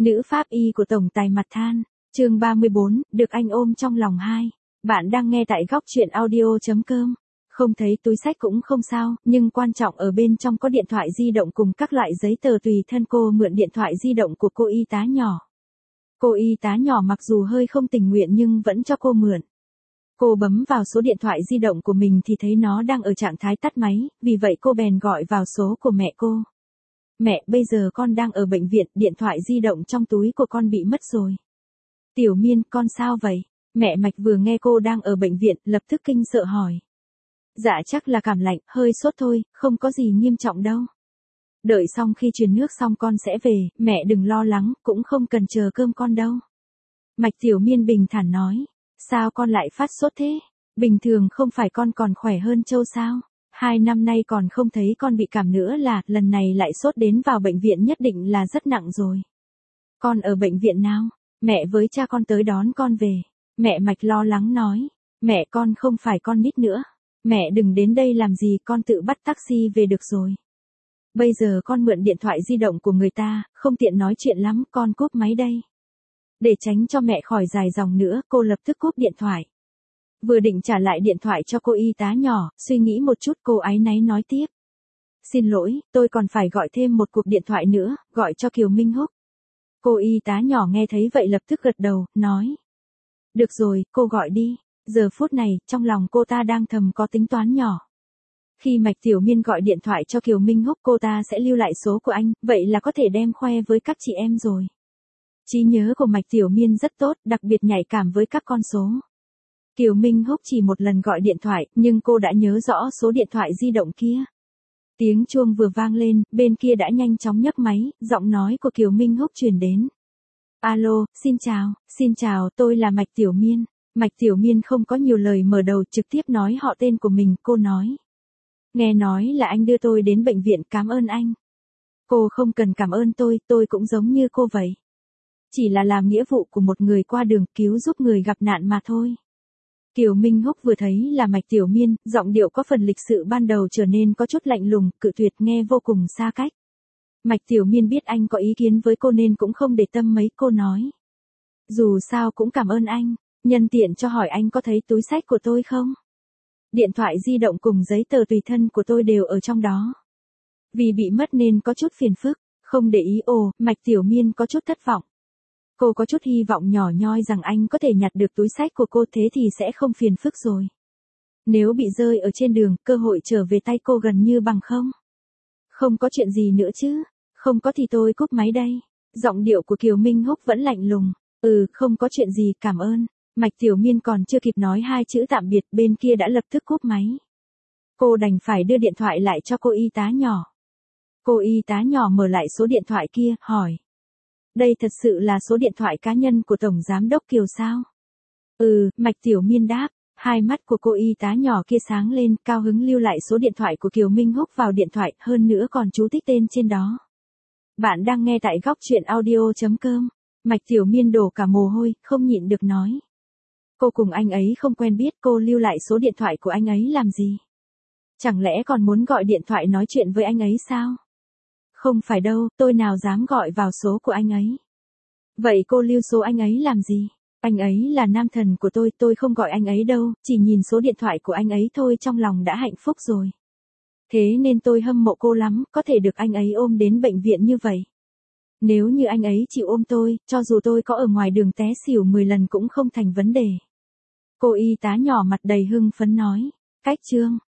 Nữ pháp y của tổng tài mặt than. Chương 34, được anh ôm trong lòng 2. Bạn đang nghe tại góc truyện audio.com. Không thấy túi xách cũng không sao, nhưng quan trọng ở bên trong có điện thoại di động cùng các loại giấy tờ tùy thân. Cô mượn điện thoại di động của cô y tá nhỏ. Cô y tá nhỏ mặc dù hơi không tình nguyện nhưng vẫn cho cô mượn. Cô bấm vào số điện thoại di động của mình thì thấy nó đang ở trạng thái tắt máy, vì vậy cô bèn gọi vào số của mẹ cô. Mẹ, bây giờ con đang ở bệnh viện, điện thoại di động trong túi của con bị mất rồi. Tiểu Miên, con sao vậy? Mẹ Mạch vừa nghe cô đang ở bệnh viện, lập tức kinh sợ hỏi. Dạ chắc là cảm lạnh, hơi sốt thôi, không có gì nghiêm trọng đâu. Đợi xong khi truyền nước xong con sẽ về, mẹ đừng lo lắng, cũng không cần chờ cơm con đâu. Mạch Tiểu Miên bình thản nói. Sao con lại phát sốt thế? Bình thường không phải con còn khỏe hơn Châu sao? 2 năm nay còn không thấy con bị cảm nữa là, lần này lại sốt đến vào bệnh viện nhất định là rất nặng rồi. Con ở bệnh viện nào? Mẹ với cha con tới đón con về. Mẹ Mạch lo lắng nói. Mẹ con không phải con nít nữa. Mẹ đừng đến đây làm gì, con tự bắt taxi về được rồi. Bây giờ con mượn điện thoại di động của người ta, không tiện nói chuyện lắm, con cúp máy đây. Để tránh cho mẹ khỏi dài dòng nữa, cô lập tức cúp điện thoại. Vừa định trả lại điện thoại cho cô y tá nhỏ, suy nghĩ một chút cô áy náy nói tiếp. Xin lỗi, tôi còn phải gọi thêm một cuộc điện thoại nữa, gọi cho Kiều Minh Húc. Cô y tá nhỏ nghe thấy vậy lập tức gật đầu, nói. Được rồi, cô gọi đi. Giờ phút này, trong lòng cô ta đang thầm có tính toán nhỏ. Khi Mạch Tiểu Miên gọi điện thoại cho Kiều Minh Húc cô ta sẽ lưu lại số của anh, vậy là có thể đem khoe với các chị em rồi. Trí nhớ của Mạch Tiểu Miên rất tốt, đặc biệt nhạy cảm với các con số. Kiều Minh Húc chỉ một lần gọi điện thoại, nhưng cô đã nhớ rõ số điện thoại di động kia. Tiếng chuông vừa vang lên, bên kia đã nhanh chóng nhấc máy, giọng nói của Kiều Minh Húc truyền đến. Alo, xin chào, tôi là Mạch Tiểu Miên. Mạch Tiểu Miên không có nhiều lời mở đầu, trực tiếp nói họ tên của mình, cô nói. Nghe nói là anh đưa tôi đến bệnh viện, cảm ơn anh. Cô không cần cảm ơn tôi cũng giống như cô vậy. Chỉ là làm nghĩa vụ của một người qua đường, cứu giúp người gặp nạn mà thôi. Kiều Minh Húc vừa thấy là Mạch Tiểu Miên, giọng điệu có phần lịch sự ban đầu trở nên có chút lạnh lùng, cự tuyệt nghe vô cùng xa cách. Mạch Tiểu Miên biết anh có ý kiến với cô nên cũng không để tâm mấy, cô nói. Dù sao cũng cảm ơn anh, nhân tiện cho hỏi anh có thấy túi xách của tôi không? Điện thoại di động cùng giấy tờ tùy thân của tôi đều ở trong đó. Vì bị mất nên có chút phiền phức, không để ý. Mạch Tiểu Miên có chút thất vọng. Cô có chút hy vọng nhỏ nhoi rằng anh có thể nhặt được túi xách của cô, thế thì sẽ không phiền phức rồi. Nếu bị rơi ở trên đường, cơ hội trở về tay cô gần như bằng không. Không có chuyện gì nữa chứ? Không có thì tôi cúp máy đây. Giọng điệu của Kiều Minh Húc vẫn lạnh lùng. Không có chuyện gì, cảm ơn. Mạch Tiểu Miên còn chưa kịp nói 2 chữ tạm biệt, bên kia đã lập tức cúp máy. Cô đành phải đưa điện thoại lại cho cô y tá nhỏ. Cô y tá nhỏ mở lại số điện thoại kia, hỏi. Đây thật sự là số điện thoại cá nhân của Tổng Giám đốc Kiều sao? Mạch Tiểu Miên đáp. Hai mắt của cô y tá nhỏ kia sáng lên, cao hứng lưu lại số điện thoại của Kiều Minh Húc vào điện thoại, hơn nữa còn chú thích tên trên đó. Bạn đang nghe tại góc truyện audio.com. Mạch Tiểu Miên đổ cả mồ hôi, không nhịn được nói. Cô cùng anh ấy không quen biết, cô lưu lại số điện thoại của anh ấy làm gì? Chẳng lẽ còn muốn gọi điện thoại nói chuyện với anh ấy sao? Không phải đâu, tôi nào dám gọi vào số của anh ấy. Vậy cô lưu số anh ấy làm gì? Anh ấy là nam thần của tôi không gọi anh ấy đâu, chỉ nhìn số điện thoại của anh ấy thôi trong lòng đã hạnh phúc rồi. Thế nên tôi hâm mộ cô lắm, có thể được anh ấy ôm đến bệnh viện như vậy. Nếu như anh ấy chịu ôm tôi, cho dù tôi có ở ngoài đường té xỉu 10 lần cũng không thành vấn đề. Cô y tá nhỏ mặt đầy hưng phấn nói. Cách chương.